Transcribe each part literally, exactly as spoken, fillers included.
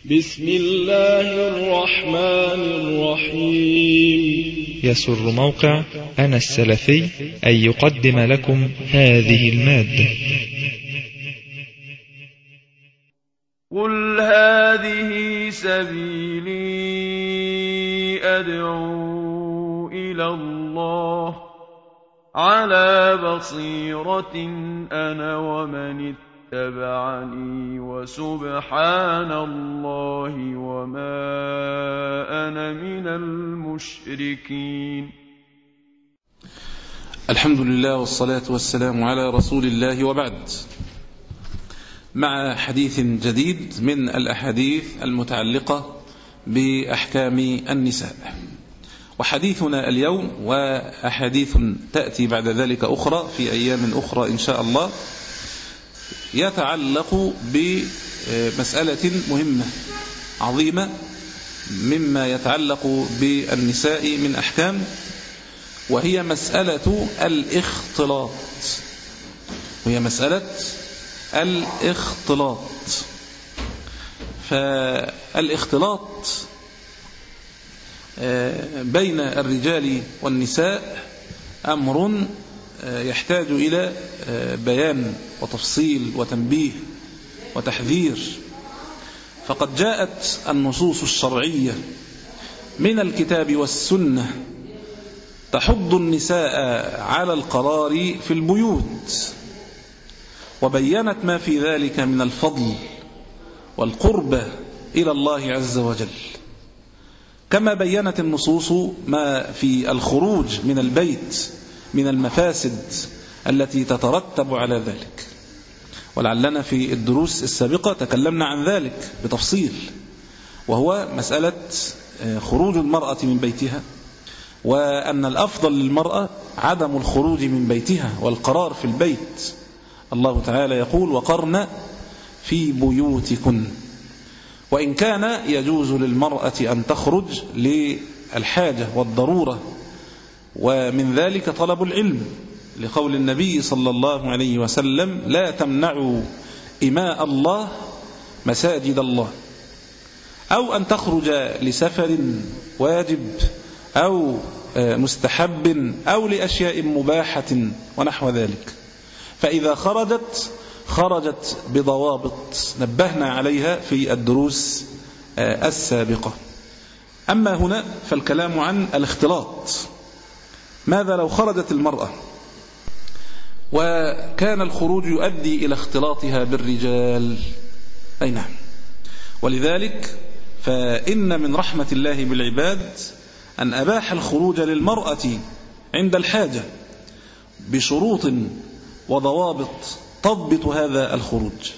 بسم الله الرحمن الرحيم. يسر موقع أنا السلفي أن يقدم لكم هذه المادة. قل هذه سبيلي أدعو إلى الله على بصيرة أنا ومن اتبعني وسبحان الله وما أنا من المشركين. الحمد لله والصلاة والسلام على رسول الله، وبعد، مع حديث جديد من الأحاديث المتعلقة بأحكام النساء. وحديثنا اليوم وأحاديث تأتي بعد ذلك أخرى في أيام أخرى إن شاء الله يتعلق بمسألة مهمة عظيمة مما يتعلق بالنساء من أحكام، وهي مسألة الاختلاط وهي مسألة الاختلاط فالاختلاط بين الرجال والنساء أمر يحتاج إلى بيان وتفصيل وتنبيه وتحذير. فقد جاءت النصوص الشرعية من الكتاب والسنة تحض النساء على القرار في البيوت، وبينت ما في ذلك من الفضل والقربة إلى الله عز وجل، كما بينت النصوص ما في الخروج من البيت من المفاسد التي تترتب على ذلك. ولعلنا في الدروس السابقة تكلمنا عن ذلك بتفصيل، وهو مسألة خروج المرأة من بيتها، وأن الأفضل للمرأة عدم الخروج من بيتها والقرار في البيت. الله تعالى يقول: وقرن في بيوتكن. وإن كان يجوز للمرأة أن تخرج للحاجة والضرورة، ومن ذلك طلب العلم، لقول النبي صلى الله عليه وسلم: لا تمنعوا إماء الله مساجد الله. أو أن تخرج لسفر واجب أو مستحب أو لأشياء مباحة ونحو ذلك. فإذا خرجت خرجت بضوابط نبهنا عليها في الدروس السابقة. أما هنا فالكلام عن الاختلاط. ماذا لو خرجت المرأة وكان الخروج يؤدي إلى اختلاطها بالرجال؟ أي نعم. ولذلك فإن من رحمة الله بالعباد أن أباح الخروج للمرأة عند الحاجة بشروط وضوابط تضبط هذا الخروج،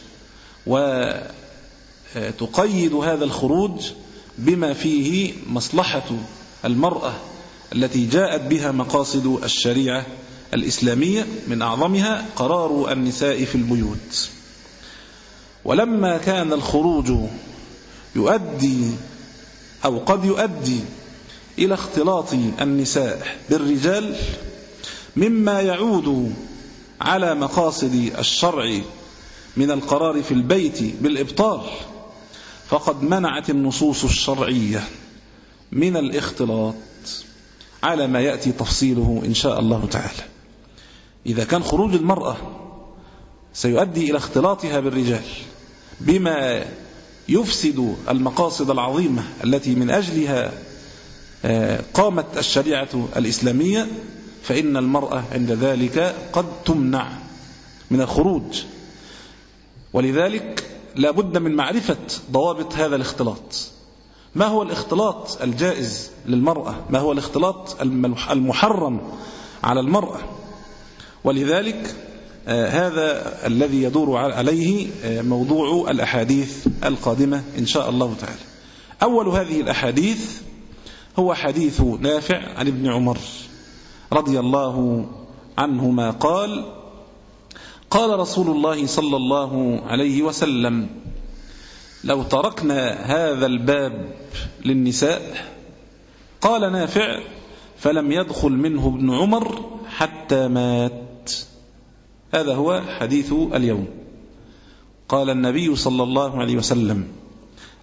وتقيد هذا الخروج بما فيه مصلحة المرأة التي جاءت بها مقاصد الشريعة الإسلامية، من أعظمها قرار النساء في البيوت. ولما كان الخروج يؤدي أو قد يؤدي إلى اختلاط النساء بالرجال مما يعود على مقاصد الشرع من القرار في البيت بالإبطال، فقد منعت النصوص الشرعية من الاختلاط على ما يأتي تفصيله إن شاء الله تعالى. إذا كان خروج المرأة سيؤدي إلى اختلاطها بالرجال بما يفسد المقاصد العظيمة التي من أجلها قامت الشريعة الإسلامية، فإن المرأة عند ذلك قد تمنع من الخروج. ولذلك لا بد من معرفة ضوابط هذا الاختلاط. ما هو الاختلاط الجائز للمرأة؟ ما هو الاختلاط المحرم على المرأة؟ ولذلك آه هذا الذي يدور عليه آه موضوع الأحاديث القادمة إن شاء الله تعالى. أول هذه الأحاديث هو حديث نافع عن ابن عمر رضي الله عنهما قال: قال رسول الله صلى الله عليه وسلم: لو تركنا هذا الباب للنساء، قال نافع: فلم يدخل منه ابن عمر حتى مات. هذا هو حديث اليوم. قال النبي صلى الله عليه وسلم: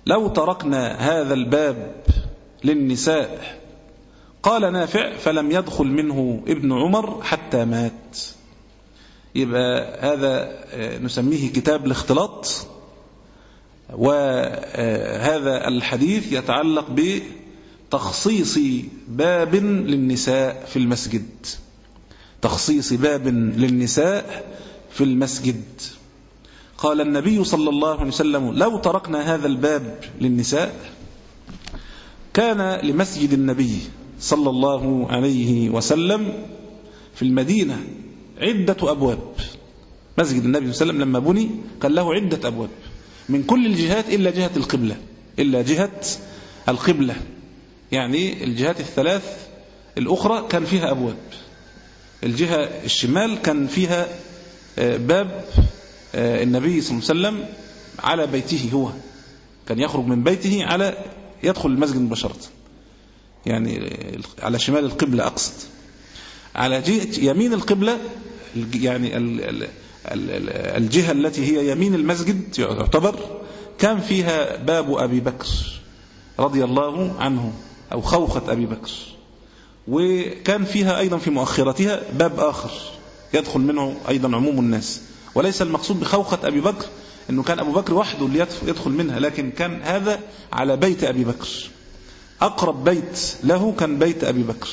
لو تركنا هذا الباب للنساء. قال نافع فلم يدخل منه ابن عمر حتى مات. يبقى هذا نسميه كتاب الاختلاط، وهذا الحديث يتعلق بتخصيص باب للنساء في المسجد، تخصيص باب للنساء في المسجد. قال النبي صلى الله عليه وسلم لو تركنا هذا الباب للنساء. كان لمسجد النبي صلى الله عليه وسلم في المدينة عدة أبواب. مسجد النبي صلى الله عليه وسلم لما بني كان له عدة أبواب من كل الجهات إلا جهة القبلة، إلا جهة القبلة، يعني الجهات الثلاث الأخرى كان فيها أبواب. الجهة الشمال كان فيها باب النبي صلى الله عليه وسلم على بيته، هو كان يخرج من بيته على يدخل المسجد مباشرة، يعني على شمال القبلة أقصد. على جهة يمين القبلة، يعني الجهة التي هي يمين المسجد يعتبر، كان فيها باب أبي بكر رضي الله عنه أو خوخة أبي بكر، وكان فيها أيضا في مؤخرتها باب آخر يدخل منه أيضا عموم الناس. وليس المقصود بخوخة أبي بكر أنه كان أبو بكر وحده اللي يدخل منها، لكن كان هذا على بيت أبي بكر، أقرب بيت له كان بيت أبي بكر.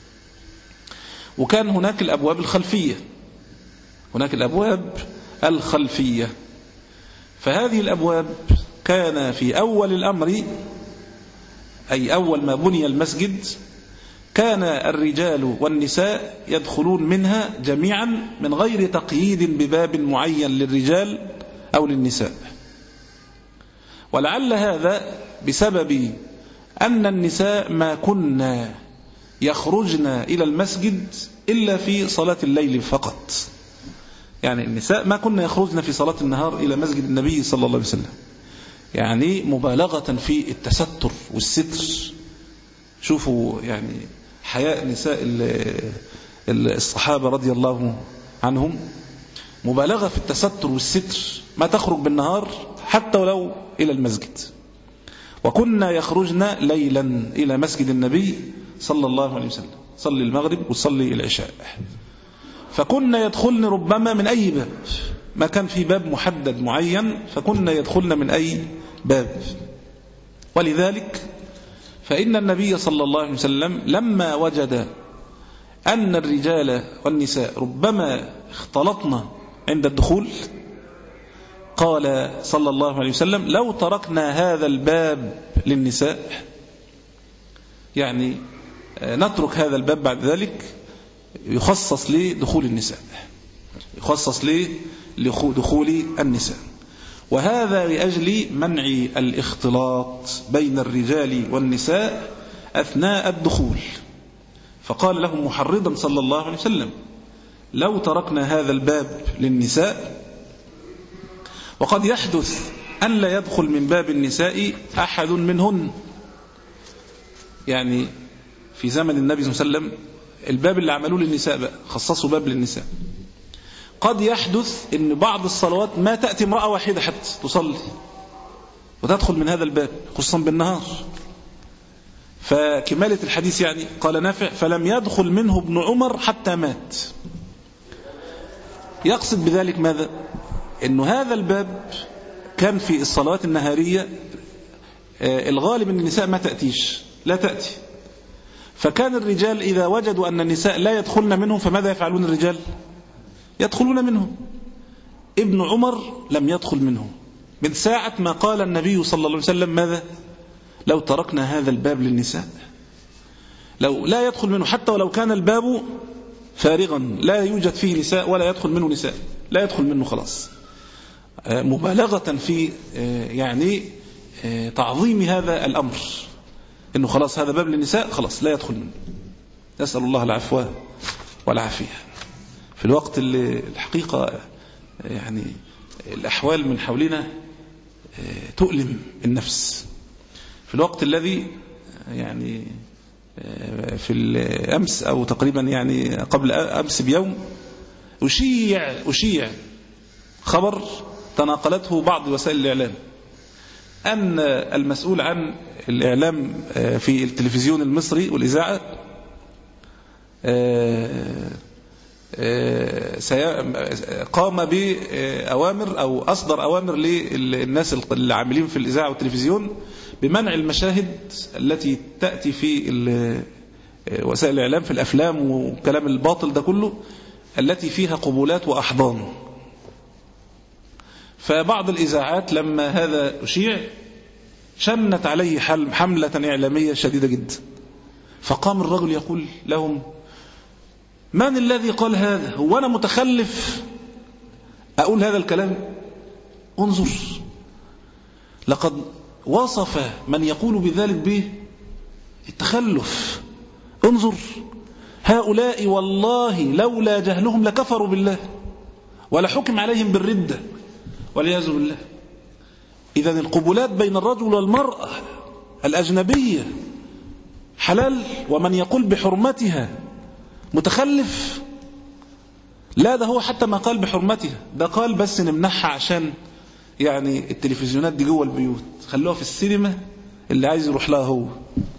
وكان هناك الأبواب الخلفية، هناك الأبواب الخلفية. فهذه الأبواب كان في أول الأمر، أي أول ما بني المسجد، كان الرجال والنساء يدخلون منها جميعا من غير تقييد بباب معين للرجال أو للنساء. ولعل هذا بسبب أن النساء ما كنا يخرجن إلى المسجد إلا في صلاة الليل فقط، يعني النساء ما كنا يخرجن في صلاة النهار إلى مسجد النبي صلى الله عليه وسلم، يعني مبالغة في التستر والستر. شوفوا يعني حياء نساء الصحابة رضي الله عنهم، مبالغة في التستر والستر، ما تخرج بالنهار حتى ولو إلى المسجد. وكنا يخرجن ليلا إلى مسجد النبي صلى الله عليه وسلم، صلي المغرب وصلي العشاء. فكنا يدخلن ربما من أي باب، ما كان في باب محدد معين، فكنا يدخلن من أي باب. ولذلك فإن النبي صلى الله عليه وسلم لما وجد أن الرجال والنساء ربما اختلطنا عند الدخول، قال صلى الله عليه وسلم لو تركنا هذا الباب للنساء، يعني نترك هذا الباب بعد ذلك يخصص لدخول النساء، يخصص لدخول النساء. وهذا لأجل منع الاختلاط بين الرجال والنساء أثناء الدخول. فقال لهم محرضا صلى الله عليه وسلم لو تركنا هذا الباب للنساء. وقد يحدث أن لا يدخل من باب النساء أحد منهن، يعني في زمن النبي صلى الله عليه وسلم الباب اللي عملوه للنساء بقى خصصوا باب للنساء. قد يحدث أن بعض الصلوات ما تأتي امرأة واحدة حتى تصلي وتدخل من هذا الباب خصوصا بالنهار. فكمالة الحديث يعني قال نافع فلم يدخل منه ابن عمر حتى مات. يقصد بذلك ماذا؟ أنه هذا الباب كان في الصلوات النهارية الغالب أن النساء ما تأتيش، لا تأتي. فكان الرجال إذا وجدوا أن النساء لا يدخلن منهم فماذا يفعلون الرجال؟ يدخلون منهم. ابن عمر لم يدخل منه من ساعة ما قال النبي صلى الله عليه وسلم ماذا؟ لو تركنا هذا الباب للنساء، لو لا يدخل منه حتى ولو كان الباب فارغا لا يوجد فيه نساء ولا يدخل منه نساء، لا يدخل منه خلاص، مبالغة في يعني تعظيم هذا الأمر، إنه خلاص هذا باب للنساء خلاص لا يدخل منه. نسأل الله العفو والعافية. في الوقت اللي الحقيقة يعني الأحوال من حولنا تؤلم النفس، في الوقت الذي يعني في الأمس أو تقريبا يعني قبل أمس بيوم أشيع أشيع خبر تناقلته بعض وسائل الإعلام أن المسؤول عن الإعلام في التلفزيون المصري والإذاعة قام بأوامر أو أصدر أوامر للناس العاملين في الإذاعة والتلفزيون بمنع المشاهد التي تأتي في وسائل الإعلام في الأفلام وكلام الباطل ده كله التي فيها قبولات وأحضان. فبعض الإذاعات لما هذا أشيع شنت عليه حملة إعلامية شديدة جدا، فقام الرجل يقول لهم: من الذي قال هذا؟ هو أنا متخلف أقول هذا الكلام؟ انظر، لقد وصف من يقول بذلك به التخلف. انظر، هؤلاء والله لولا جهلهم لكفروا بالله ولا حكم عليهم بالردة والعياذ بالله. إذن القبلات بين الرجل والمرأة الأجنبية حلال، ومن يقول بحرمتها متخلف؟ لا، ده هو حتى ما قال بحرمتها، ده قال بس نمنحها عشان يعني التلفزيونات دي جوه البيوت، خلوها في السينما اللي عايز يروح لها هو.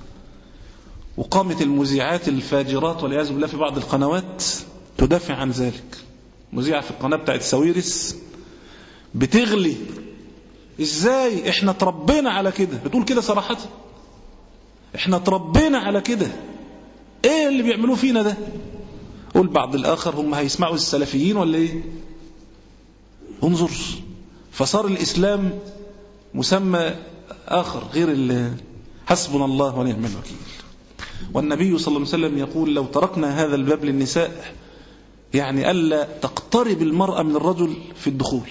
وقامت المذيعات الفاجرات والعياذ بالله في بعض القنوات تدافع عن ذلك. مذيعة في القناة بتاعت ساويرس بتغلي: ازاي احنا تربينا على كده؟ بتقول كده صراحة، احنا تربينا على كده، ايه اللي بيعملوه فينا ده؟ قول بعض الآخر: هم هيسمعوا السلفيين ولا ايه؟ انظر، فصار الإسلام مسمى آخر غير حسبنا الله ونعم الوكيل. والنبي صلى الله عليه وسلم يقول: لو تركنا هذا الباب للنساء، يعني ألا تقترب المرأة من الرجل في الدخول،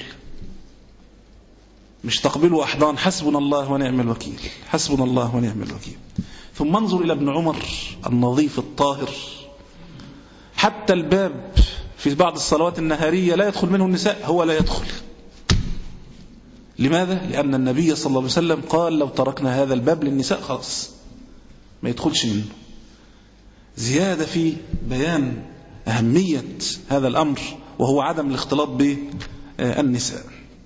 مش تقبلوا أحضان، حسبنا الله ونعم الوكيل، حسبنا الله ونعم الوكيل. ثم انظر إلى ابن عمر النظيف الطاهر، حتى الباب في بعض الصلوات النهارية لا يدخل منه النساء، هو لا يدخل. لماذا؟ لأن النبي صلى الله عليه وسلم قال: لو تركنا هذا الباب للنساء خلاص ما يدخلش منه. زيادة في بيان أهمية هذا الأمر، وهو عدم الاختلاط بالنساء.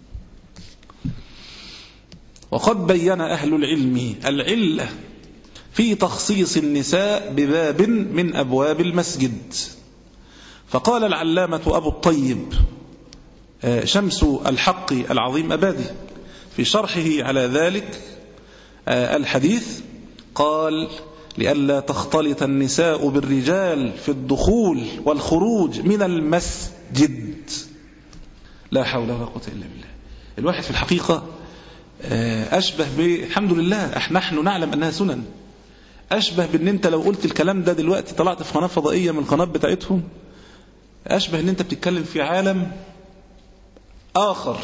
وقد بين أهل العلم العلة في تخصيص النساء بباب من أبواب المسجد. فقال العلامة أبو الطيب شمس الحق العظيم أبادي في شرحه على ذلك الحديث، قال: لئلا تختلط النساء بالرجال في الدخول والخروج من المسجد. لا حول ولا قوة إلا بالله. الواحد في الحقيقة أشبه بالحمد لله نحن نعلم أنها سنن، أشبه بأن أنت لو قلت الكلام ده دلوقتي طلعت في قناة فضائية من القناة بتاعتهم، أشبه أن أنت بتتكلم في عالم آخر،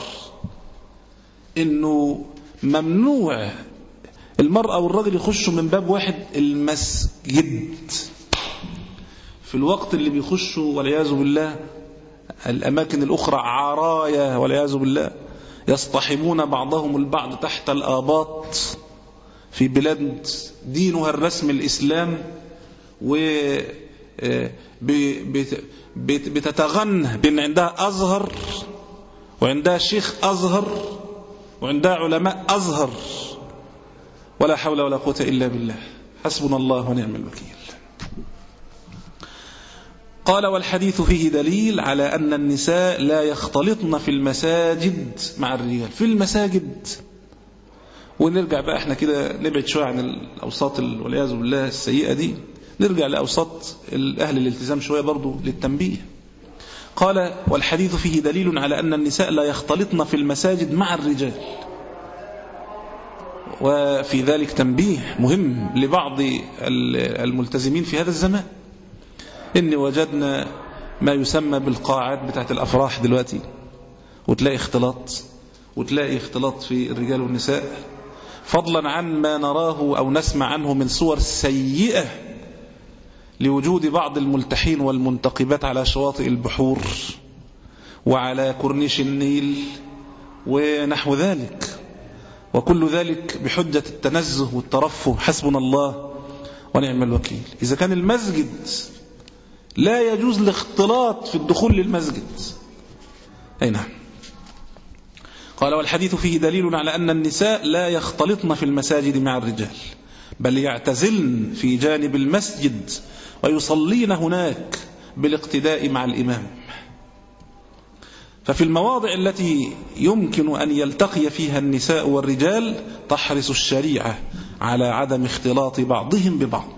إنه ممنوع المرأة والرجل يخشوا من باب واحد المسجد، في الوقت اللي بيخشوا والعياذ بالله الأماكن الأخرى عرايا والعياذ بالله، يصطحبون بعضهم البعض تحت الآباط في بلاد دينها الرسم الإسلام، وبتتغنى بأن عندها أزهر وعندها شيخ أزهر وعندها علماء أزهر، ولا حول ولا قوة إلا بالله، حسبنا الله ونعم الوكيل. قال: والحديث فيه دليل على أن النساء لا يختلطن في المساجد مع الرجال. في المساجد، ونرجع بقى احنا كده نبعد شوية عن الأوساط والعياذ بالله السيئة دي، نرجع لأوساط أهل الالتزام شوية برضو للتنبيه. قال: والحديث فيه دليل على أن النساء لا يختلطن في المساجد مع الرجال. وفي ذلك تنبيه مهم لبعض الملتزمين في هذا الزمان، إن وجدنا ما يسمى بالقاعات بتاعت الأفراح دلوقتي، وتلاقي اختلاط وتلاقي اختلاط في الرجال والنساء، فضلا عن ما نراه أو نسمع عنه من صور سيئة لوجود بعض الملتحين والمنتقبات على شواطئ البحور وعلى كورنيش النيل ونحو ذلك، وكل ذلك بحجة التنزه والترفه، حسبنا الله ونعم الوكيل. إذا كان المسجد لا يجوز الاختلاط في الدخول للمسجد، أي نعم. قال والحديث فيه دليل على أن النساء لا يختلطن في المساجد مع الرجال، بل يعتزلن في جانب المسجد ويصلين هناك بالاقتداء مع الإمام. ففي المواضع التي يمكن أن يلتقي فيها النساء والرجال تحرص الشريعة على عدم اختلاط بعضهم ببعض،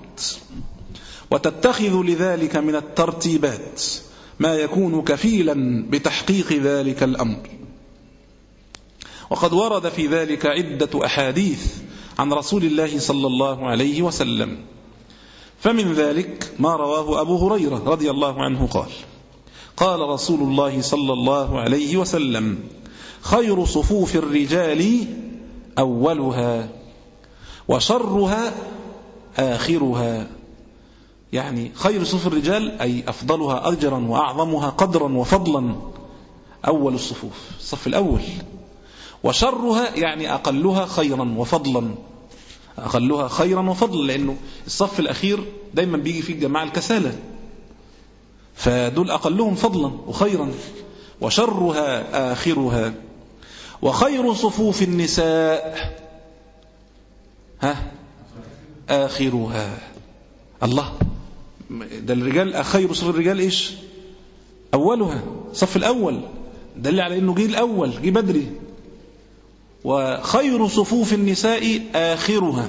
وتتخذ لذلك من الترتيبات ما يكون كفيلا بتحقيق ذلك الأمر. وقد ورد في ذلك عدة أحاديث عن رسول الله صلى الله عليه وسلم، فمن ذلك ما رواه أبو هريرة رضي الله عنه قال: قال رسول الله صلى الله عليه وسلم: خير صفوف الرجال أولها وشرها آخرها. يعني خير صفوف الرجال أي أفضلها أجرا وأعظمها قدرا وفضلا أول الصفوف، الصف الأول. وشرها يعني أقلها خيرا وفضلا، أقلها خيرا وفضلا، لأنه الصف الأخير دايما بيجي فيه الجماعة الكسالة، فدول أقلهم فضلا وخيرا. وشرها آخرها. وخير صفوف النساء ها آخرها. الله، ده الرجال خير صفوف الرجال إيش؟ أولها، صف الأول، دل على أنه جه الأول، جه بدري. وخير صفوف النساء آخرها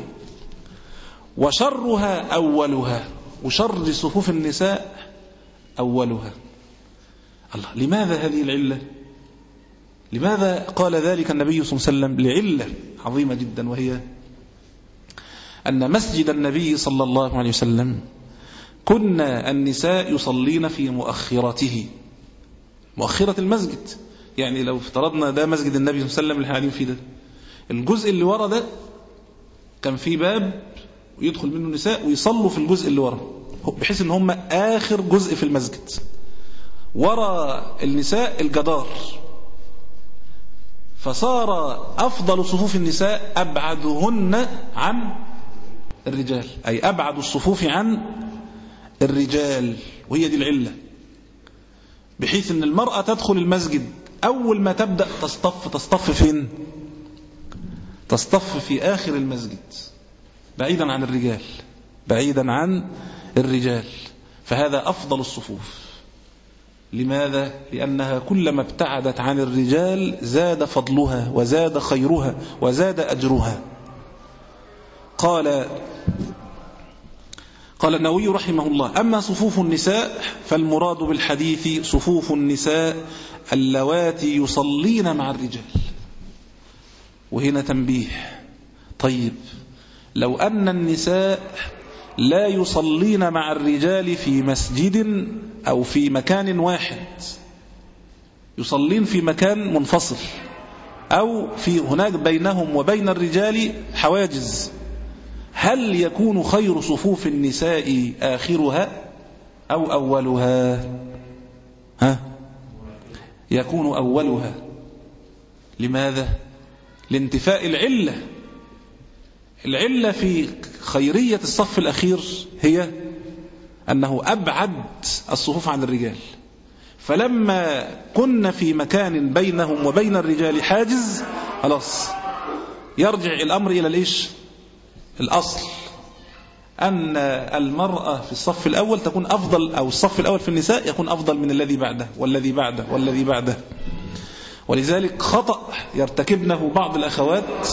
وشرها أولها، وشر صفوف النساء أولها. الله، لماذا هذه العلة؟ لماذا قال ذلك النبي صلى الله عليه وسلم؟ لعلة عظيمة جدا، وهي أن مسجد النبي صلى الله عليه وسلم كنا النساء يصلين في مؤخرته، مؤخرة المسجد. يعني لو افترضنا ده مسجد النبي صلى الله عليه وسلم اللي قاعدين فيه ده، الجزء اللي ورا ده كان فيه باب ويدخل منه النساء ويصلوا في الجزء اللي ورا، بحيث ان هم آخر جزء في المسجد. ورا النساء الجدار، فصار أفضل صفوف النساء أبعدهن عن الرجال، أي أبعد الصفوف عن الرجال. وهي دي العلة، بحيث أن المرأة تدخل المسجد أول ما تبدأ تصطف تصطف فين؟ تصطف في آخر المسجد بعيدا عن الرجال، بعيدا عن الرجال. فهذا أفضل الصفوف. لماذا؟ لأنها كلما ابتعدت عن الرجال زاد فضلها وزاد خيرها وزاد أجرها. قال قال النووي رحمه الله: أما صفوف النساء فالمراد بالحديث صفوف النساء اللواتي يصلين مع الرجال. وهنا تنبيه: طيب، لو أن النساء لا يصلين مع الرجال في مسجد أو في مكان واحد، يصلين في مكان منفصل، أو في هناك بينهم وبين الرجال حواجز، هل يكون خير صفوف النساء آخرها أو أولها؟ ها؟ يكون أولها. لماذا؟ لانتفاء العلة. العلة في خيرية الصف الأخير هي أنه أبعد الصفوف عن الرجال، فلما كنا في مكان بينهم وبين الرجال حاجز، خلاص يرجع الأمر إلى الإيش؟ الأصل، أن المرأة في الصف الأول تكون أفضل، أو الصف الأول في النساء يكون أفضل من الذي بعده والذي بعده والذي بعده. ولذلك خطأ يرتكبنه بعض الأخوات،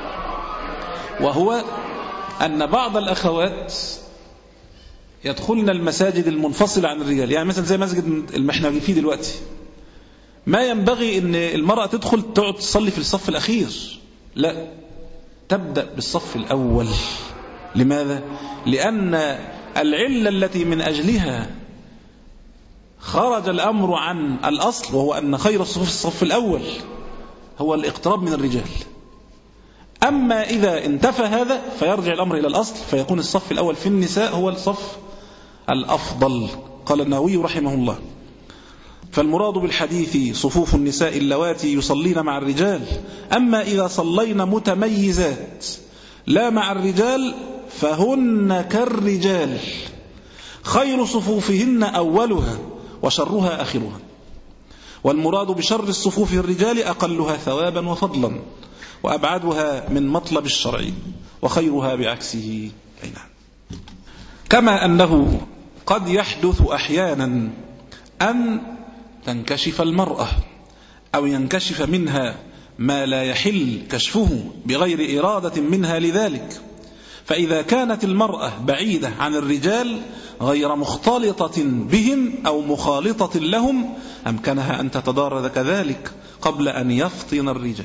وهو أن بعض الأخوات يدخلن المساجد المنفصلة عن الرجال. يعني مثلا زي مسجد اللي احنا فيه دلوقتي، ما ينبغي أن المرأة تدخل تقعد تصلي في الصف الأخير، لا، تبدأ بالصف الأول. لماذا؟ لأن العلة التي من أجلها خرج الأمر عن الأصل، وهو أن خير الصفوف الصف الأول، هو الاقتراب من الرجال. أما إذا انتفى هذا فيرجع الأمر إلى الأصل، فيكون الصف الأول في النساء هو الصف الأفضل. قال النووي رحمه الله: فالمراد بالحديث صفوف النساء اللواتي يصلين مع الرجال. أما إذا صلين متميزات لا مع الرجال فهن كالرجال، خير صفوفهن أولها وشرها آخرها. والمراد بشر الصفوف الرجال أقلها ثوابا وفضلا وأبعدها من مطلب الشرع وخيرها بعكسه. أي نعم. كما أنه قد يحدث أحيانا أن تنكشف المرأة أو ينكشف منها ما لا يحل كشفه بغير إرادة منها لذلك، فإذا كانت المرأة بعيدة عن الرجال غير مختلطة بهم أو مخالطة لهم أمكنها أن تتضرر كذلك قبل أن يفطن الرجال.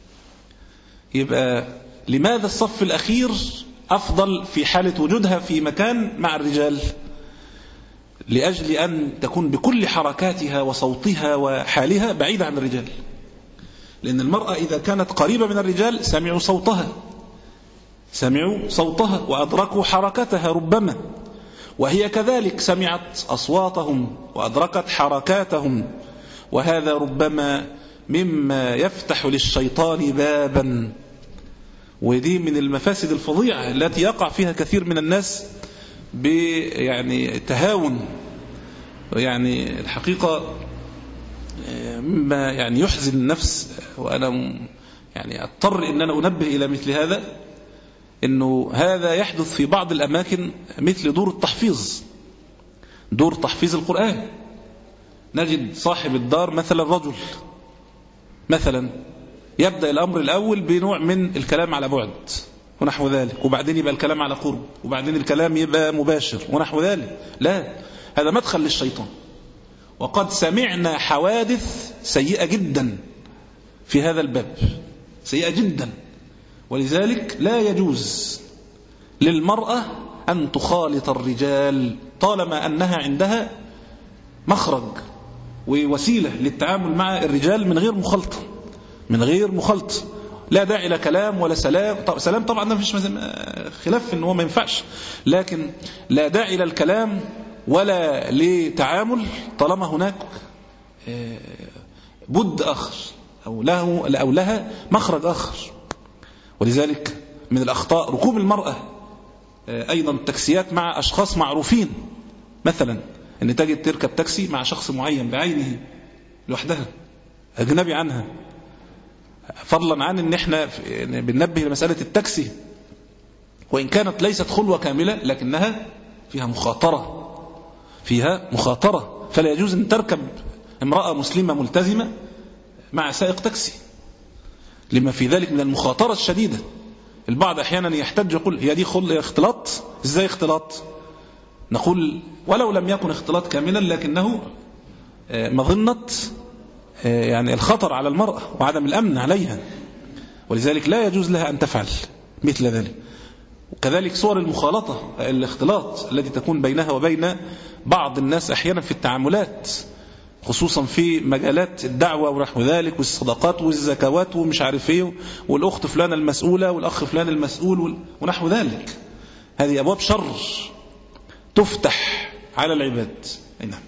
يبقى لماذا الصف الأخير أفضل في حالة وجودها في مكان مع الرجال؟ لأجل أن تكون بكل حركاتها وصوتها وحالها بعيدة عن الرجال، لأن المرأة إذا كانت قريبة من الرجال سمعوا صوتها سمعوا صوتها وأدركوا حركتها ربما، وهي كذلك سمعت أصواتهم وأدركت حركاتهم، وهذا ربما مما يفتح للشيطان بابا. ودي من المفاسد الفظيعة التي يقع فيها كثير من الناس يعني تهاون، يعني الحقيقة مما يعني يحزن النفس، وأنا يعني أضطر أن أنا أنبه إلى مثل هذا، أنه هذا يحدث في بعض الأماكن مثل دور التحفيظ، دور تحفيظ القرآن. نجد صاحب الدار مثلا رجل مثلا يبدأ الأمر الأول بنوع من الكلام على بعد ونحو ذلك، وبعدين يبقى الكلام على قرب، وبعدين الكلام يبقى مباشر ونحو ذلك. لا، هذا مدخل للشيطان. وقد سمعنا حوادث سيئة جدا في هذا الباب، سيئة جدا. ولذلك لا يجوز للمرأة أن تخالط الرجال طالما أنها عندها مخرج ووسيلة للتعامل مع الرجال من غير مخالطة، من غير مخالطة. لا داعي لكلام ولا سلام. طب سلام طبعا ما فيش خلاف إنه ما ينفعش، لكن لا داعي للكلام ولا لتعامل طالما هناك بد آخر أو له أو لها مخرج آخر. ولذلك من الأخطاء ركوب المرأة أيضا التاكسيات مع أشخاص معروفين، مثلا أن تجد تركب تاكسي مع شخص معين بعينه لوحدها أجنبي عنها، فضلا عن أن احنا بننبه لمسألة التاكسي وإن كانت ليست خلوة كاملة لكنها فيها مخاطرة، فيها مخاطرة. فلا يجوز أن تركب امرأة مسلمة ملتزمة مع سائق تاكسي لما في ذلك من المخاطرة الشديدة. البعض أحيانا يحتج يقول هي دي خل اختلاط. إزاي اختلاط؟ نقول ولو لم يكن اختلاط كاملا لكنه مظنة يعني الخطر على المرأة وعدم الأمن عليها، ولذلك لا يجوز لها أن تفعل مثل ذلك. وكذلك صور المخالطة الاختلاط التي تكون بينها وبين بعض الناس أحيانا في التعاملات، خصوصا في مجالات الدعوة ونحو ذلك والصدقات والزكوات ومش عارف ايه، والأخت فلانة المسؤولة والأخ فلان المسؤول ونحو ذلك. هذه أبواب شر تفتح على العباد. نعم.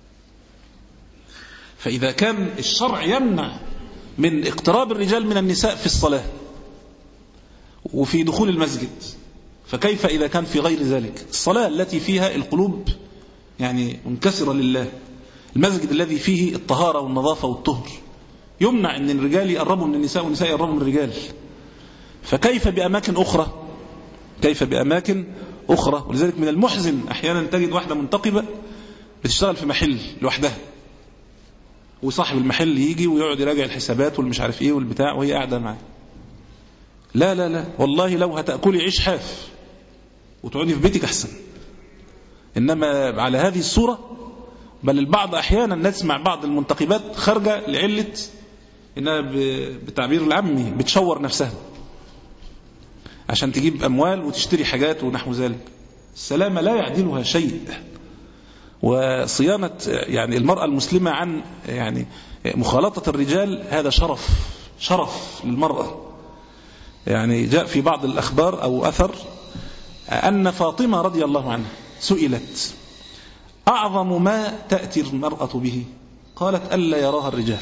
فإذا كان الشرع يمنع من اقتراب الرجال من النساء في الصلاة وفي دخول المسجد، فكيف إذا كان في غير ذلك؟ الصلاة التي فيها القلوب يعني منكسرة لله، المسجد الذي فيه الطهارة والنظافة والطهر، يمنع أن الرجال يقربوا من النساء والنساء يقربوا من الرجال. فكيف بأماكن أخرى؟ كيف بأماكن أخرى؟ ولذلك من المحزن أحيانا تجد واحدة منتقبة بتشتغل في محل لوحدها، وصاحب المحل يجي ويقعد يراجع الحسابات والمش عارف ايه والبتاع وهي قاعدة معاه. لا لا لا والله لو هتأكلي عيش حاف وتقعدي في بيتك أحسن. إنما على هذه الصورة، بل البعض أحيانا نسمع بعض المنتقبات خارجة لعلة إنها بتعبير العامي بتشور نفسها عشان تجيب أموال وتشتري حاجات ونحو ذلك. السلامة لا يعدلها شيء. وصيانة يعني المرأة المسلمة عن يعني مخالطة الرجال هذا شرف شرف للمرأة. يعني جاء في بعض الأخبار أو أثر أن فاطمة رضي الله عنها سئلت أعظم ما تأتي المرأة به، قالت ألا يراها الرجال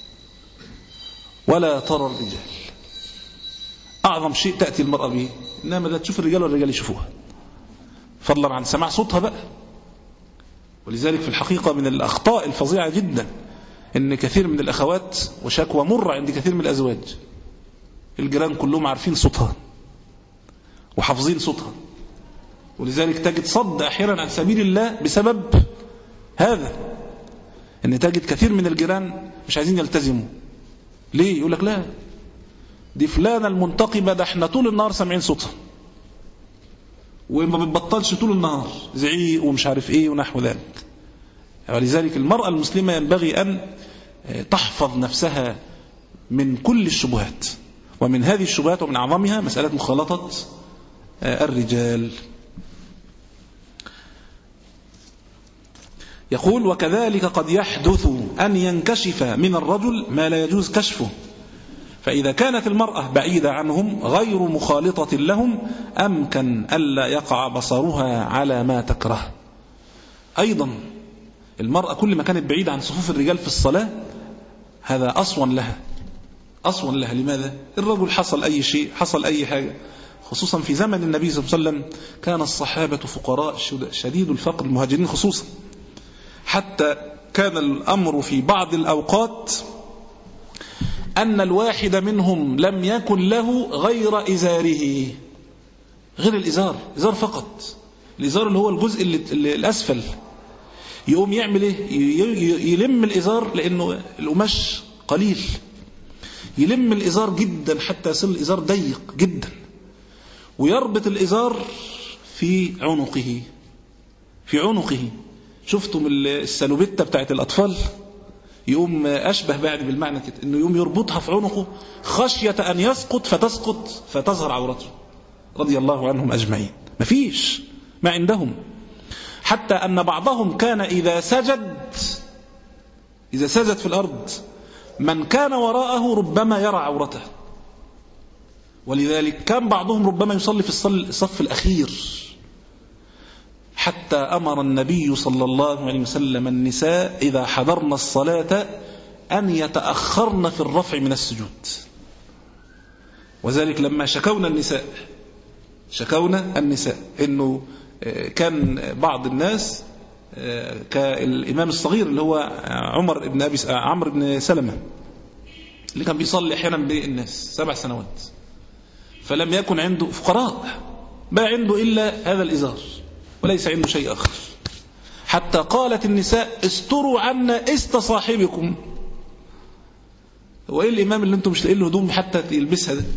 ولا ترى الرجال. أعظم شيء تأتي المرأة به إنما لا تشوف الرجال والرجال يشوفوها، فضلا عن سماع صوتها بقى. ولذلك في الحقيقة من الأخطاء الفظيعة جدا إن كثير من الأخوات وشكوى مرة عند كثير من الأزواج، الجيران كلهم عارفين صوتها وحافظين صوتها، ولذلك تجد صد أحيانا عن سبيل الله بسبب هذا، إن تجد كثير من الجيران مش عايزين يلتزموا. ليه؟ يقول لك لا دي فلانة المنتقبة، ده احنا طول النهار سامعين صوتها وما بتبطلش طول النهار زعيق ومش عارف ايه ونحو ذلك. ولذلك المرأة المسلمة ينبغي أن تحفظ نفسها من كل الشبهات، ومن هذه الشبهات ومن أعظمها مسألة مخالطة الرجال. يقول وكذلك قد يحدث أن ينكشف من الرجل ما لا يجوز كشفه، فإذا كانت المرأة بعيدة عنهم غير مخالطة لهم أمكن ألا يقع بصرها على ما تكره. أيضا المرأة كل ما كانت بعيدة عن صفوف الرجال في الصلاة هذا أصون لها، أصون لها. لماذا؟ الرجل حصل أي شيء، حصل أي حاجة، خصوصا في زمن النبي صلى الله عليه وسلم كان الصحابة فقراء شديد الفقر، المهاجرين خصوصا، حتى كان الأمر في بعض الأوقات أن الواحد منهم لم يكن له غير إزاره، غير الإزار، إزار فقط، الإزار اللي هو الجزء اللي اللي الأسفل، يقوم يعمل إيه؟ يلم الإزار لأنه القماش قليل، يلم الإزار جدا حتى يصل الإزار ضيق جدا، ويربط الإزار في عنقه، في عنقه. شفتم السلوبتة بتاعت الأطفال؟ يقوم أشبه بعد بالمعنى كده، إنه يقوم يربطها في عنقه خشية أن يسقط فتسقط فتظهر عورته، رضي الله عنهم أجمعين. مفيش ما عندهم، حتى أن بعضهم كان إذا سجد إذا سجد في الأرض من كان وراءه ربما يرى عورته، ولذلك كان بعضهم ربما يصلي في الصف الأخير، حتى أمر النبي صلى الله عليه وسلم النساء إذا حضرن الصلاة أن يتأخرن في الرفع من السجود. وذلك لما شكونا النساء شكونا النساء إنه كان بعض الناس كالإمام الصغير اللي هو عمر بن أبي عمرو بن سلمة اللي كان بيصلي أحيانا بالناس سبع سنوات، فلم يكن عنده فقراء، ما عنده إلا هذا الإزار وليس عنده شيء آخر، حتى قالت النساء استروا عنا است صاحبكم. وإيه الإمام اللي أنتم مش لاقين له هدوم حتى يلبسها ده؟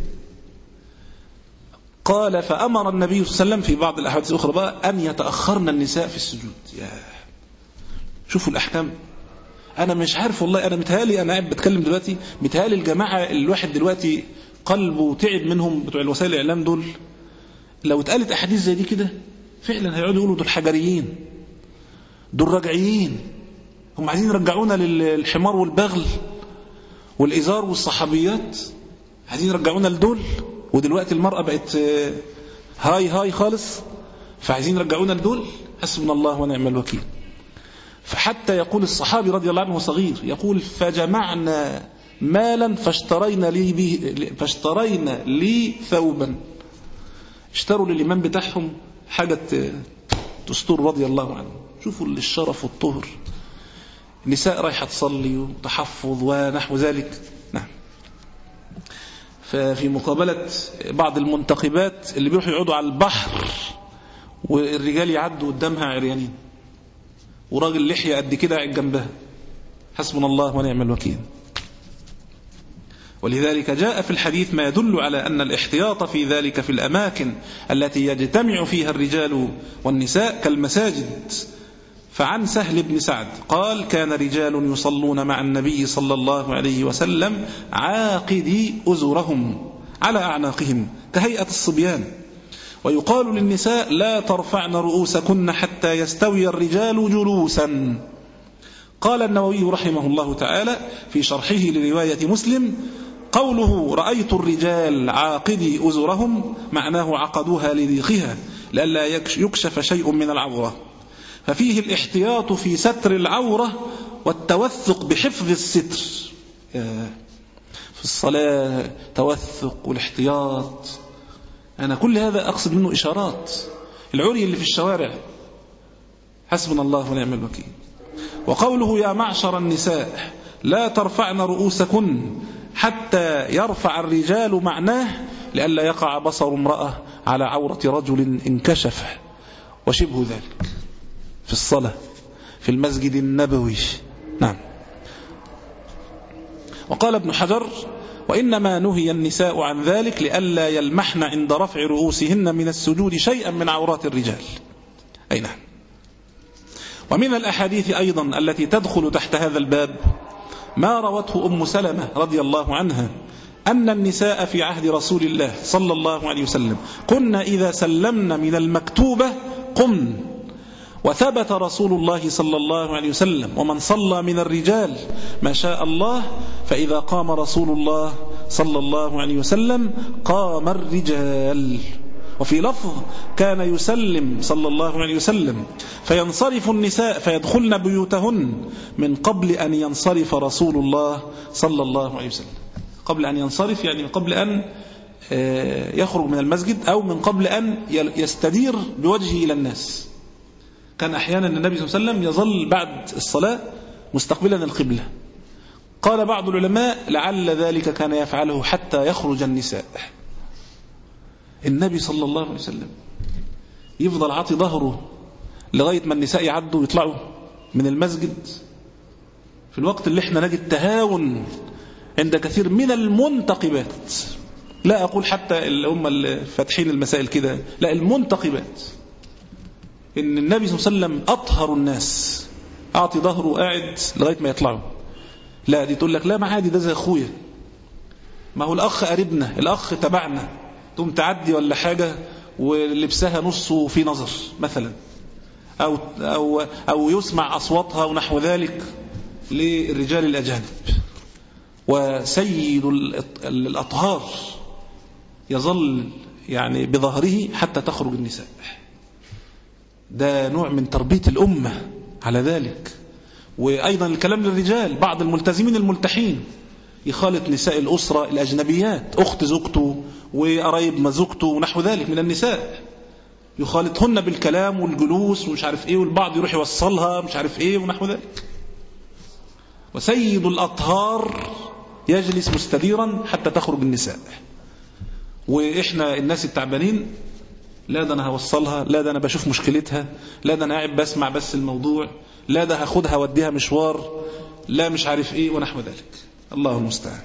قال فأمر النبي صلى الله عليه وسلم في بعض الأحاديث الأخرى بقى أن يتأخرن النساء في السجود. يا شوفوا الأحكام. أنا مش عارف والله، أنا متهالي أنا قاعد بتكلم دلوقتي متهالي الجماعة الواحد دلوقتي قلبه تعب منهم بتوع الوسائل الإعلام دول، لو اتقالت أحاديث زي دي كده فعلا هيقعدوا يقولوا دول حجريين، دول رجعيين، هم عايزين يرجعونا للحمار والبغل والإزار والصحابيات، عايزين يرجعونا لدول. ودلوقتي المرأة بقت هاي هاي خالص، فعايزين يرجعونا لدول. حسبنا الله ونعم الوكيل. فحتى يقول الصحابي رضي الله عنه صغير، يقول فجمعنا مالا فاشترينا لي به فاشترينا لي ثوبا، اشتروا للإمام بتاعهم حاجة تستر رضي الله عنه. شوفوا الشرف والطهر، النساء رايحة تصلي وتحفظ ونحو ذلك. نعم. ففي مقابلة بعض المنتقبات اللي بيروحوا يقعدوا على البحر والرجال يعدوا قدامها عريانين، وراجل لحية قد كده قاعد جنبها، حسبنا الله ونعم الوكيل. ولذلك جاء في الحديث ما يدل على أن الاحتياط في ذلك في الأماكن التي يجتمع فيها الرجال والنساء كالمساجد. فعن سهل بن سعد قال كان رجال يصلون مع النبي صلى الله عليه وسلم عاقدي أزرهم على أعناقهم كهيئة الصبيان، ويقال للنساء لا ترفعن رؤوسكن حتى يستوي الرجال جلوسا. قال النووي رحمه الله تعالى في شرحه لرواية مسلم قوله رأيت الرجال عاقدي أزرهم معناه عقدوها لضيقها لئلا يكشف شيء من العورة، ففيه الاحتياط في ستر العورة والتوثق بحفظ الستر. في الصلاة توثق والاحتياط، أنا كل هذا أقصد منه إشارات. العري اللي في الشوارع حسبنا الله ونعم الوكيل. وقوله يا معشر النساء لا ترفعن رؤوسكن حتى يرفع الرجال معناه لئلا يقع بصر امرأة على عورة رجل انكشف وشبه ذلك في الصلاة في المسجد النبوي. نعم. وقال ابن حجر وإنما نهي النساء عن ذلك لئلا يلمحن عند رفع رؤوسهن من السجود شيئا من عورات الرجال. أي نعم. ومن الأحاديث أيضا التي تدخل تحت هذا الباب ما روته أم سلمة رضي الله عنها أن النساء في عهد رسول الله صلى الله عليه وسلم كنا إذا سلمن من المكتوبة قمن، وثبت رسول الله صلى الله عليه وسلم ومن صلى من الرجال ما شاء الله فإذا قام رسول الله صلى الله عليه وسلم قام الرجال. وفي لفظ كان يسلم صلى الله عليه وسلم فينصرف النساء فيدخلن بيوتهن من قبل أن ينصرف رسول الله صلى الله عليه وسلم. قبل أن ينصرف يعني قبل أن يخرج من المسجد أو من قبل أن يستدير بوجهه إلى الناس. كان أحيانا النبي صلى الله عليه وسلم يظل بعد الصلاة مستقبلا القبلة. قال بعض العلماء لعل ذلك كان يفعله حتى يخرج النساء. النبي صلى الله عليه وسلم يفضل عاطي ظهره لغاية ما النساء يعدوا ويطلعوا من المسجد في الوقت اللي احنا نجد تهاون عند كثير من المنتقبات. لا أقول حتى اللي هم الفاتحين المسائل كده، لا المنتقبات. إن النبي صلى الله عليه وسلم أطهر الناس أعطي ظهره وقاعد لغاية ما يطلعوا. لا دي تقول لك لا ما عادي ده زي أخويا، ما هو الأخ قريبنا الأخ تبعنا، تقوم تعدي ولا حاجة ولبسها نصه في نظر مثلا أو, أو, أو يسمع أصواتها ونحو ذلك للرجال الأجانب. وسيد الأطهار يظل يعني بظهره حتى تخرج النساء. ده نوع من تربية الأمة على ذلك. وأيضا الكلام للرجال، بعض الملتزمين الملتحين يخالط نساء الأسرة الأجنبيات، أخت زوجته وقرايب ما زوجته ونحو ذلك من النساء، يخالطهن بالكلام والجلوس ومش عارف إيه، والبعض يروح يوصلها مش عارف إيه ونحو ذلك. وسيد الأطهار يجلس مستديرا حتى تخرج النساء. وإحنا الناس التعبانين لا ده أنا هوصلها، لا ده أنا بشوف مشكلتها، لا ده أنا قاعد بسمع بس الموضوع، لا ده هاخدها وديها مشوار، لا مش عارف إيه ونحو ذلك. الله المستعان.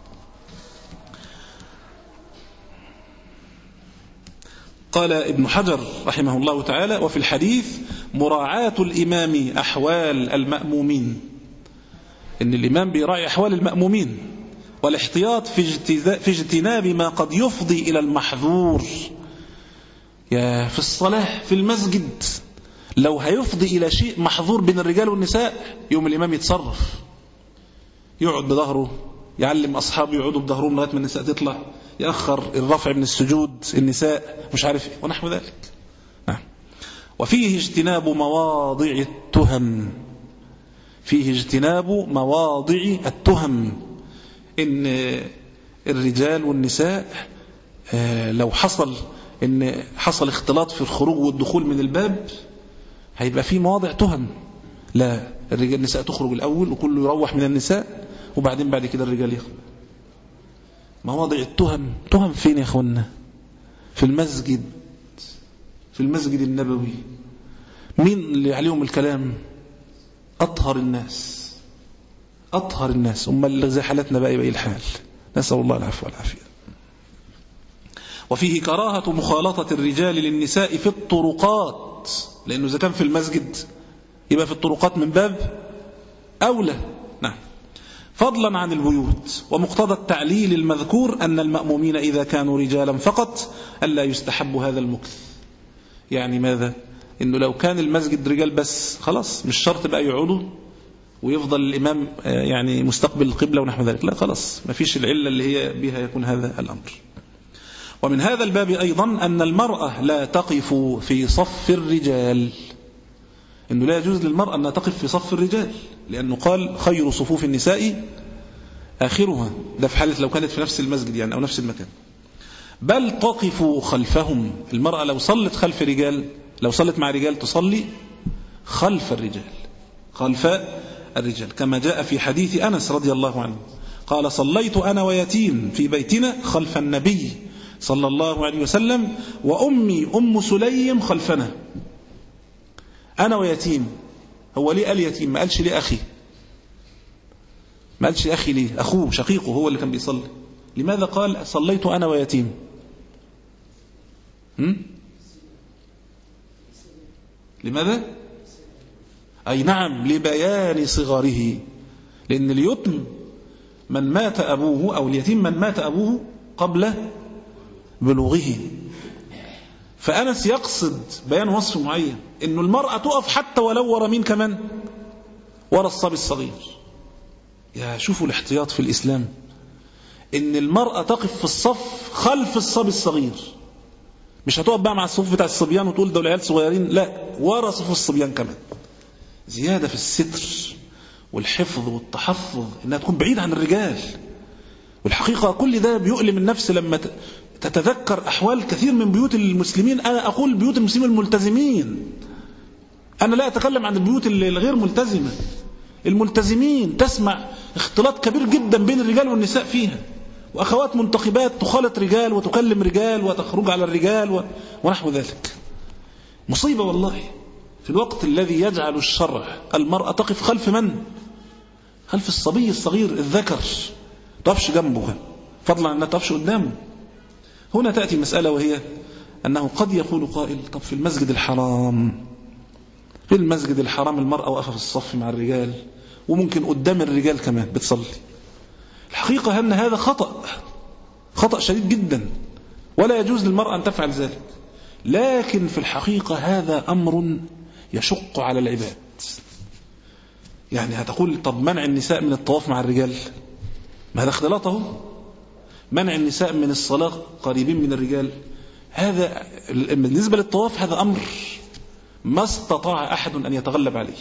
قال ابن حجر رحمه الله تعالى وفي الحديث مراعاة الإمام أحوال المأمومين، إن الإمام بيراعي أحوال المأمومين، والاحتياط في اجتناب ما قد يفضي إلى المحظور. يا في الصلاة في المسجد لو هيفضي إلى شيء محظور بين الرجال والنساء يوم الإمام يتصرف، يقعد بظهره، يعلم أصحابه يقعدوا بظهرهم لغاية ما النساء تطلع، يأخر الرفع من السجود النساء مش عارف إيه ونحو ذلك. نعم. وفيه اجتناب مواضع التهم، فيه اجتناب مواضع التهم، إن الرجال والنساء لو حصل إن حصل اختلاط في الخروج والدخول من الباب هيبقى فيه مواضع تهم. لا الرجال النساء تخرج الأول وكله يروح من النساء وبعدين بعد كده الرجال يخرج. مواضع التهم، تهم فين يا أخوانا؟ في المسجد، في المسجد النبوي. مين اللي عليهم الكلام؟ أطهر الناس، أطهر الناس. أما اللي زي حالتنا بقى يبقى الحال، نسأل الله العفو والعافية. وفيه كراهة مخالطة الرجال للنساء في الطرقات، لأنه إذا كان في المسجد يبقى في الطرقات من باب أولى. نعم. فضلا عن البيوت. ومقتضى التعليل المذكور أن المأمومين إذا كانوا رجالا فقط ألا يستحب هذا المكث. يعني ماذا؟ إنه لو كان المسجد رجال بس خلاص مش شرط بقى يقعدوا ويفضل الإمام يعني مستقبل القبلة ونحو ذلك، لا خلاص ما فيش العلة اللي هي بها يكون هذا الأمر. ومن هذا الباب أيضا أن المرأة لا تقف في صف الرجال، إنه لا يجوز للمرأة أن تقف في صف الرجال، لأنه قال خير صفوف النساء آخرها، ده في حالة لو كانت في نفس المسجد يعني أو نفس المكان. بل تقف خلفهم. المرأة لو صلت خلف رجال، لو صلت مع رجال تصلي خلف الرجال، خلف الرجال، كما جاء في حديث أنس رضي الله عنه قال: صليت أنا ويتيم في بيتنا خلف النبي صلى الله عليه وسلم وأمي أم سليم خلفنا. أنا ويتيم، هو ليه قال يتيم؟ ما قالش ليه أخي، ما قالش أخي ليه؟ أخوه شقيقه هو اللي كان بيصلي. لماذا قال صليت أنا ويتيم؟ هم؟ لماذا؟ أي نعم، لبيان صغاره، لأن اليتم من مات أبوه، أو اليتيم من مات أبوه قبل بلوغه. فأنس يقصد بيان وصف معين، إن المرأة تقف حتى ولو ورا مين كمان؟ ورا الصبي الصغير. يا شوفوا الاحتياط في الإسلام، إن المرأة تقف في الصف خلف الصبي الصغير، مش هتقف بقى مع الصف بتاع الصبيان وتقول دول عيال صغيرين، لا، ورا صف الصبيان كمان. زيادة في الستر والحفظ والتحفظ، إنها تكون بعيد عن الرجال. والحقيقة كل ده بيؤلم النفس لما تتذكر أحوال كثير من بيوت المسلمين. أنا أقول بيوت المسلمين الملتزمين، أنا لا أتكلم عن البيوت الغير ملتزمة. الملتزمين تسمع اختلاط كبير جدا بين الرجال والنساء فيها، وأخوات منتخبات تخالط رجال وتكلم رجال وتخرج على الرجال ونحو ذلك. مصيبة والله، في الوقت الذي يجعل الشرع المرأة تقف خلف من؟ خلف الصبي الصغير الذكر، تقفش جنبه، فضلا أنها تقفش قدامه. هنا تأتي مسألة، وهي أنه قد يقول قائل: طب في المسجد الحرام، في المسجد الحرام المرأة واقفة في الصف مع الرجال، وممكن قدام الرجال كمان بتصلي. الحقيقة أن هذا خطأ، خطأ شديد جدا، ولا يجوز للمرأة أن تفعل ذلك. لكن في الحقيقة هذا أمر يشق على العباد. يعني هتقول طب منع النساء من الطواف مع الرجال، ما هذا اختلاطه. منع النساء من الصلاة قريبين من الرجال، هذا بالنسبة للطواف هذا أمر ما استطاع أحد أن يتغلب عليه.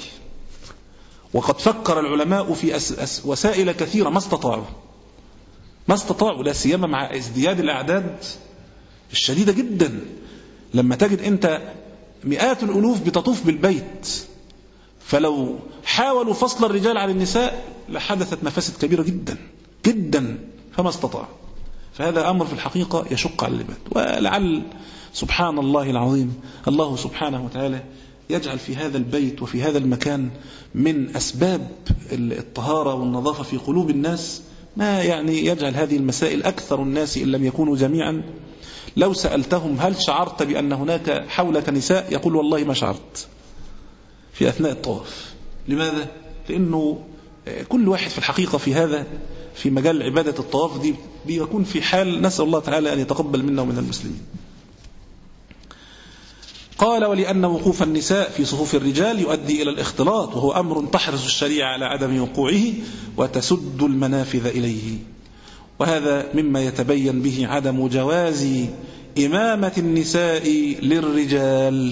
وقد فكر العلماء في أس أس وسائل كثيرة، ما استطاعوا ما استطاعوا لا سيما مع ازدياد الأعداد الشديدة جدا. لما تجد أنت مئات الألوف بتطوف بالبيت، فلو حاولوا فصل الرجال عن النساء لحدثت مفاسد كبيرة جدا جدا، فما استطاع. فهذا أمر في الحقيقة يشق على العباد. ولعل سبحان الله العظيم الله سبحانه وتعالى يجعل في هذا البيت وفي هذا المكان من أسباب الطهارة والنظافة في قلوب الناس ما يعني يجعل هذه المسائل أكثر الناس إن لم يكونوا جميعا لو سألتهم هل شعرت بأن هناك حولك نساء، يقول والله ما شعرت في أثناء الطواف. لماذا؟ لأنه كل واحد في الحقيقة في هذا في مجال عبادة الطواف دي بيكون في حال نسأل الله تعالى أن يتقبل منا ومن المسلمين. قال: ولأن وقوف النساء في صفوف الرجال يؤدي إلى الاختلاط، وهو أمر تحرص الشريعة على عدم وقوعه وتسد المنافذ إليه. وهذا مما يتبين به عدم جواز إمامة النساء للرجال،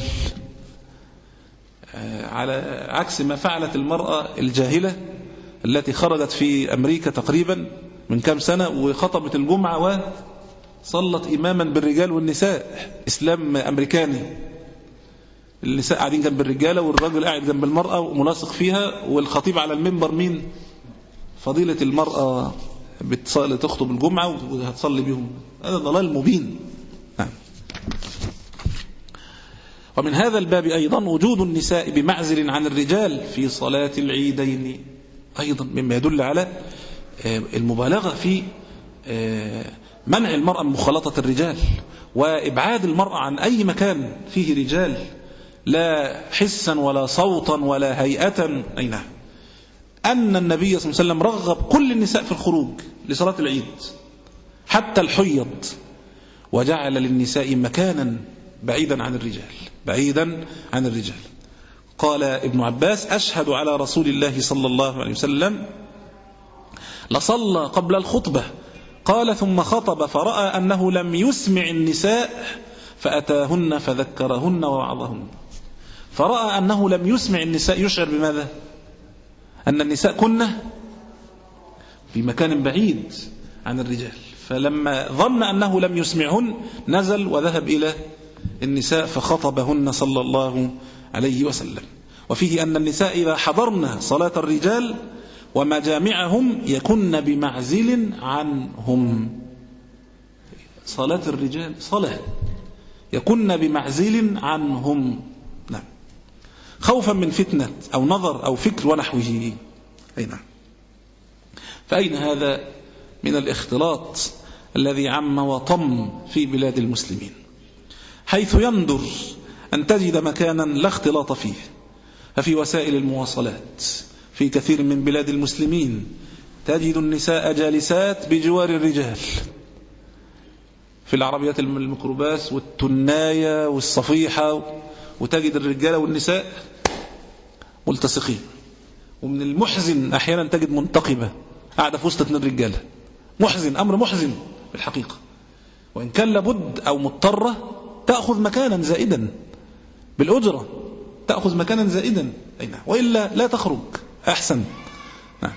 على عكس ما فعلت المرأة الجاهلة التي خرجت في أمريكا تقريبا من كام سنة وخطبت الجمعة وصلت إماما بالرجال والنساء. إسلام أمريكاني، النساء قاعدين جنب الرجالة والرجل قاعد جنب المرأة وملاصق فيها، والخطيب على المنبر مين؟ فضيلة المرأة بتخطب الجمعة وهتصلي بهم. هذا ضلال مبين. نعم. ومن هذا الباب أيضا وجود النساء بمعزل عن الرجال في صلاة العيدين، أيضا مما يدل على المبالغة في منع المرأة من مخالطة الرجال، وإبعاد المرأة عن أي مكان فيه رجال، لا حسا ولا صوتا ولا هيئة. أي نعم. أن النبي صلى الله عليه وسلم رغب كل النساء في الخروج لصلاة العيد حتى الحيض، وجعل للنساء مكانا بعيدا عن الرجال، بعيدا عن الرجال. قال ابن عباس: أشهد على رسول الله صلى الله عليه وسلم لصلى قبل الخطبة، قال ثم خطب فرأى أنه لم يسمع النساء فأتاهن فذكرهن ووعظهن. فرأى أنه لم يسمع النساء، يشعر بماذا؟ أن النساء كنا في مكان بعيد عن الرجال، فلما ظن أنه لم يسمعهن نزل وذهب إلى النساء فخطبهن صلى الله عليه وسلم. وفيه أن النساء إذا حضرن صلاة الرجال ومجامعهم يكن بمعزل عنهم. صلاة الرجال صلاة يكن بمعزل عنهم، نعم، خوفا من فتنة أو نظر أو فكر ونحوه. أي نعم. فأين هذا من الاختلاط الذي عم وطم في بلاد المسلمين، حيث يندر أن تجد مكانا لا اختلاط فيه. ففي وسائل المواصلات في كثير من بلاد المسلمين تجد النساء جالسات بجوار الرجال، في العربيات الميكروباص والتناية والصفيحة، وتجد الرجال والنساء ملتصقين. ومن المحزن أحيانا تجد منتقبة قاعدة في وسط اثنين رجالة. محزن، أمر محزن بالحقيقة. وإن كان لابد أو مضطرة تأخذ مكانا زائدا بالأجرة، تأخذ مكانا زائدا، أي نعم، وإلا لا تخرج أحسن. نعم.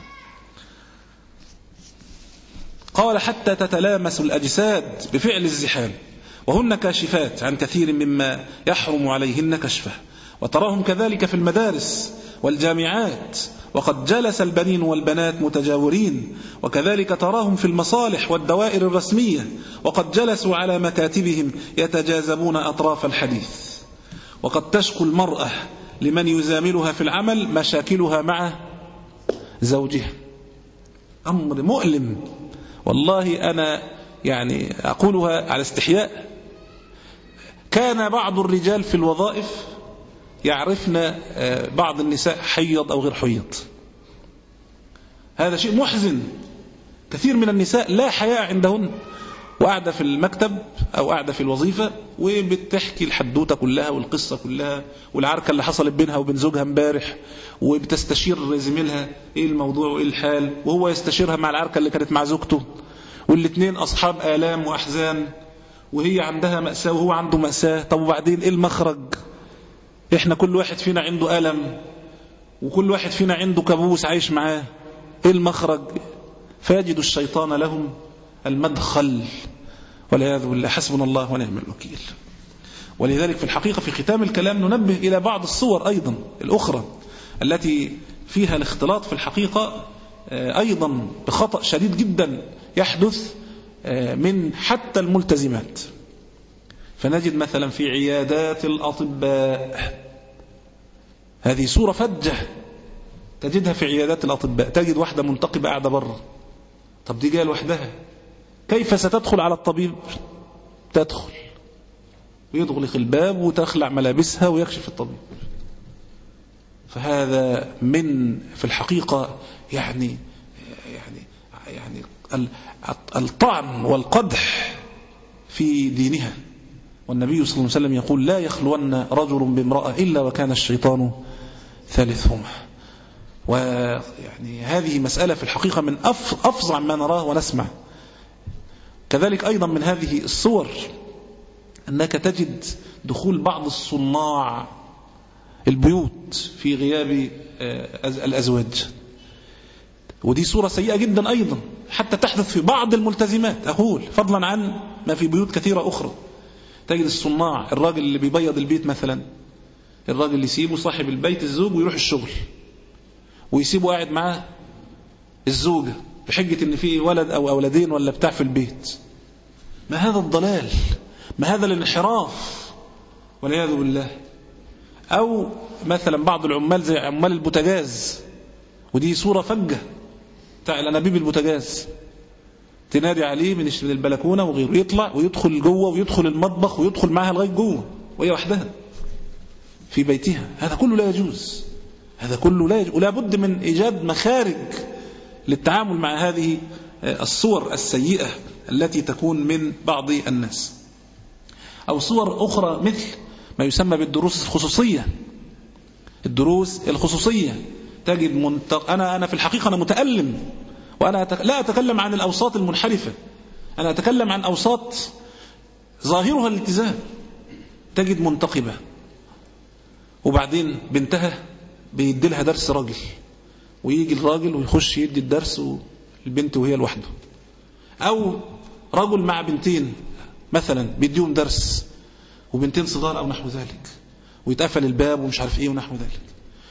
قال حتى تتلامس الأجساد بفعل الزحام، وهن كاشفات عن كثير مما يحرم عليهن كشفه. وتراهم كذلك في المدارس والجامعات، وقد جلس البنين والبنات متجاورين. وكذلك تراهم في المصالح والدوائر الرسمية، وقد جلسوا على مكاتبهم يتجاذبون أطراف الحديث. وقد تشكو المرأة لمن يزاملها في العمل مشاكلها مع زوجها. أمر مؤلم والله. أنا يعني أقولها على استحياء. كان بعض الرجال في الوظائف يعرفن بعض النساء حيض أو غير حيض. هذا شيء محزن. كثير من النساء لا حياء عندهن، وقاعدة في المكتب أو قاعدة في الوظيفة وبتحكي الحدوتة كلها والقصة كلها والعركة اللي حصلت بينها وبين زوجها امبارح، وبتستشير زميلها إيه الموضوع وإيه الحال، وهو يستشيرها مع العركة اللي كانت مع زوجته، والاثنين أصحاب آلام وأحزان، وهي عندها مأساة وهو عنده مأساة. طب وبعدين إيه المخرج؟ إحنا كل واحد فينا عنده ألم، وكل واحد فينا عنده كابوس عايش معاه. إيه المخرج؟ فيجد الشيطان لهم المدخل، والعياذ بالله. حسبنا الله ونعم الوكيل. ولذلك في الحقيقة في ختام الكلام ننبه إلى بعض الصور أيضا الأخرى التي فيها الاختلاط في الحقيقة أيضا بخطأ شديد جدا يحدث من حتى الملتزمات. فنجد مثلا في عيادات الأطباء، هذه صورة فجة تجدها في عيادات الأطباء. تجد واحدة منتقبة قاعدة بره. طب دي جاية لوحدها، كيف ستدخل على الطبيب؟ تدخل ويغلق الباب وتخلع ملابسها ويكشف الطبيب. فهذا من في الحقيقة يعني يعني يعني الطعن والقدح في دينها. والنبي صلى الله عليه وسلم يقول: لا يخلون رجل بامرأة إلا وكان الشيطان ثالثهما. ويعني هذه مسألة في الحقيقة من أفظع ما نراه ونسمع. كذلك أيضا من هذه الصور أنك تجد دخول بعض الصناع البيوت في غياب الأزواج، ودي صورة سيئة جدا أيضا، حتى تحدث في بعض الملتزمات، أقول فضلا عن ما في بيوت كثيرة أخرى. تجد الصناع، الراجل اللي بيبيض البيت مثلا، الراجل اللي يسيبه صاحب البيت الزوج ويروح الشغل، ويسيبه قاعد معاه الزوجة بحجة ان في ولد او اولادين ولا بتاع في البيت. ما هذا الضلال، ما هذا الانحراف والعياذ بالله. او مثلا بعض العمال زي عمال البوتاجاز، ودي صورة فجة بتاع الانابيب البوتاجاز، تنادي عليه من من البلكونة وغيره، يطلع ويدخل جوه ويدخل المطبخ ويدخل معها لغاية جوه وهي وحدها في بيتها. هذا كله لا يجوز، هذا كله لا يجوز. ولا بد من إيجاد مخارج للتعامل مع هذه الصور السيئة التي تكون من بعض الناس. أو صور أخرى مثل ما يسمى بالدروس الخصوصية. الدروس الخصوصية تجد منتق... أنا أنا في الحقيقة أنا متألم، وأنا أتك... لا أتكلم عن الأوساط المنحرفة، أنا أتكلم عن أوساط ظاهرها الالتزام. تجد منتقبة وبعدين بنتها بيدي لها درس راجل، ويجي الراجل ويخش يدي الدرس والبنت وهي لوحده. أو رجل مع بنتين مثلا بيديهم درس، وبنتين صغار أو نحو ذلك، ويتقفل الباب ومش عارف إيه ونحو ذلك.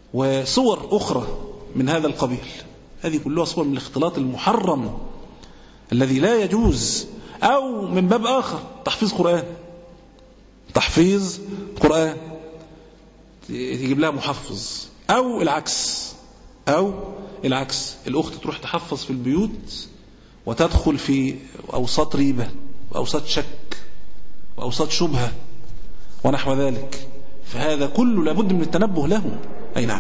وصور أخرى من هذا القبيل. هذه كلها صور من الاختلاط المحرم الذي لا يجوز. أو من باب آخر تحفيظ قرآن، تحفيظ قرآن تجيب لها محفظ، أو العكس، أو العكس الأخت تروح تحفظ في البيوت وتدخل في أوساط ريبة وأوساط شك وأوساط شبهة ونحو ذلك. فهذا كله لابد من التنبه له. أي نعم.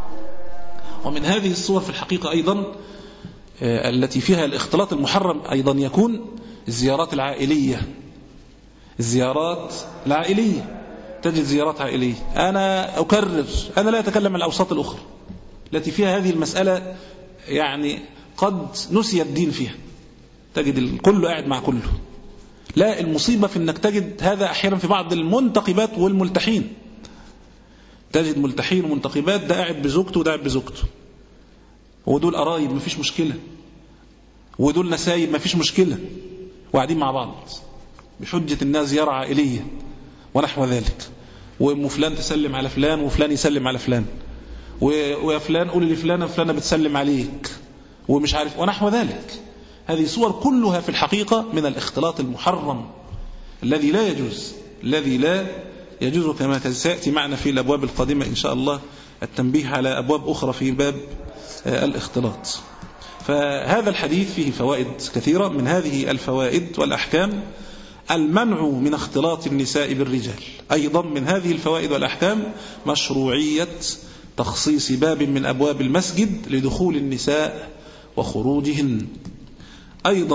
ومن هذه الصور في الحقيقة أيضا التي فيها الاختلاط المحرم أيضا يكون الزيارات العائلية. الزيارات العائلية، تجد زيارات عائلية. أنا أكرر، أنا لا أتكلم عن الأوساط الأخرى التي فيها هذه المسألة، يعني قد نسي الدين فيها، تجد الكل قاعد مع كله. لا، المصيبة في أنك تجد هذا أحيانا في بعض المنتقبات والملتحين. تجد ملتحين ومنتقبات، ده قاعد بزوجته وده قاعد بزوجته، ودول قرايب مفيش مشكلة، ودول نسايب مفيش مشكلة، وقاعدين مع بعض بحجة الناس زيارة عائلية ونحو ذلك. وام فلان تسلم على فلان وفلان يسلم على فلان، ويا فلان قول لفلانة فلانة بتسلم عليك ومش عارف ونحو ذلك. هذه صور كلها في الحقيقة من الاختلاط المحرم الذي لا يجوز، الذي لا يجوز، كما سيأتي معنا في الأبواب القادمة إن شاء الله التنبيه على أبواب أخرى في باب الاختلاط. فهذا الحديث فيه فوائد كثيرة. من هذه الفوائد والأحكام المنع من اختلاط النساء بالرجال. أيضا من هذه الفوائد والأحكام مشروعية تخصيص باب من أبواب المسجد لدخول النساء وخروجهن. أيضا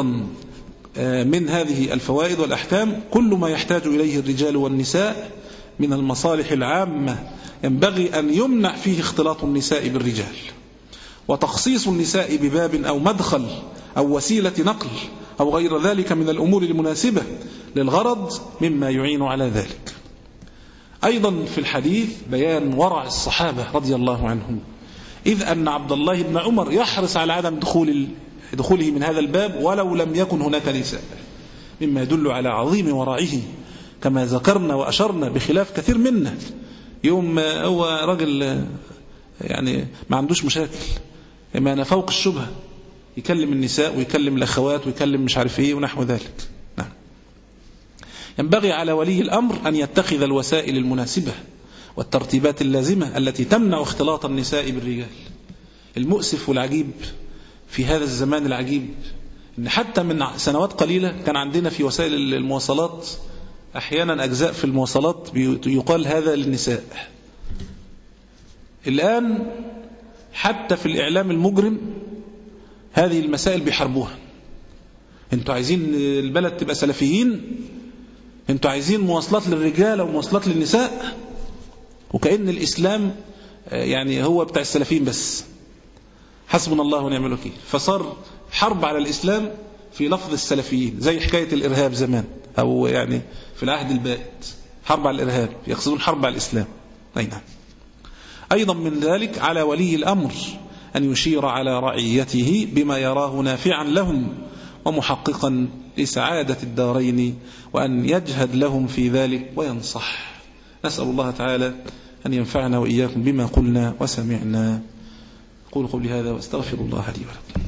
من هذه الفوائد والأحكام كل ما يحتاج إليه الرجال والنساء من المصالح العامة ينبغي أن يمنع فيه اختلاط النساء بالرجال. وتخصيص النساء بباب أو مدخل أو وسيلة نقل أو غير ذلك من الأمور المناسبة للغرض مما يعين على ذلك. أيضا في الحديث بيان ورع الصحابة رضي الله عنهم، إذ أن عبد الله بن عمر يحرص على عدم دخول دخوله من هذا الباب ولو لم يكن هناك نساء، مما يدل على عظيم ورعه كما ذكرنا وأشرنا، بخلاف كثير منا يوم هو رجل يعني ما عندوش مشاكل، إما أنا فوق الشبهة يكلم النساء ويكلم الأخوات ويكلم مش عارف إيه ونحو ذلك. نعم. ينبغي على ولي الأمر أن يتخذ الوسائل المناسبة والترتيبات اللازمة التي تمنع اختلاط النساء بالرجال. المؤسف والعجيب في هذا الزمان العجيب إن حتى من سنوات قليلة كان عندنا في وسائل المواصلات أحيانا أجزاء في المواصلات يقال هذا للنساء. الآن حتى في الإعلام المجرم هذه المسائل بيحاربوها. انتوا عايزين البلد تبقى سلفيين، انتوا عايزين مواصلات للرجال ومواصلات للنساء، وكأن الإسلام يعني هو بتاع السلفيين بس. حسبنا الله ونعم الوكيل. فصار حرب على الإسلام في لفظ السلفيين، زي حكاية الإرهاب زمان، أو يعني في العهد البائد حرب على الإرهاب، يقصدون حرب على الإسلام. أي نعم. أيضا من ذلك على ولي الأمر أن يشير على رعيته بما يراه نافعا لهم ومحققا لسعادة الدارين، وأن يجهد لهم في ذلك وينصح. نسأل الله تعالى أن ينفعنا وإياكم بما قلنا وسمعنا. قولوا قولي هذا واستغفر الله لي ولكم.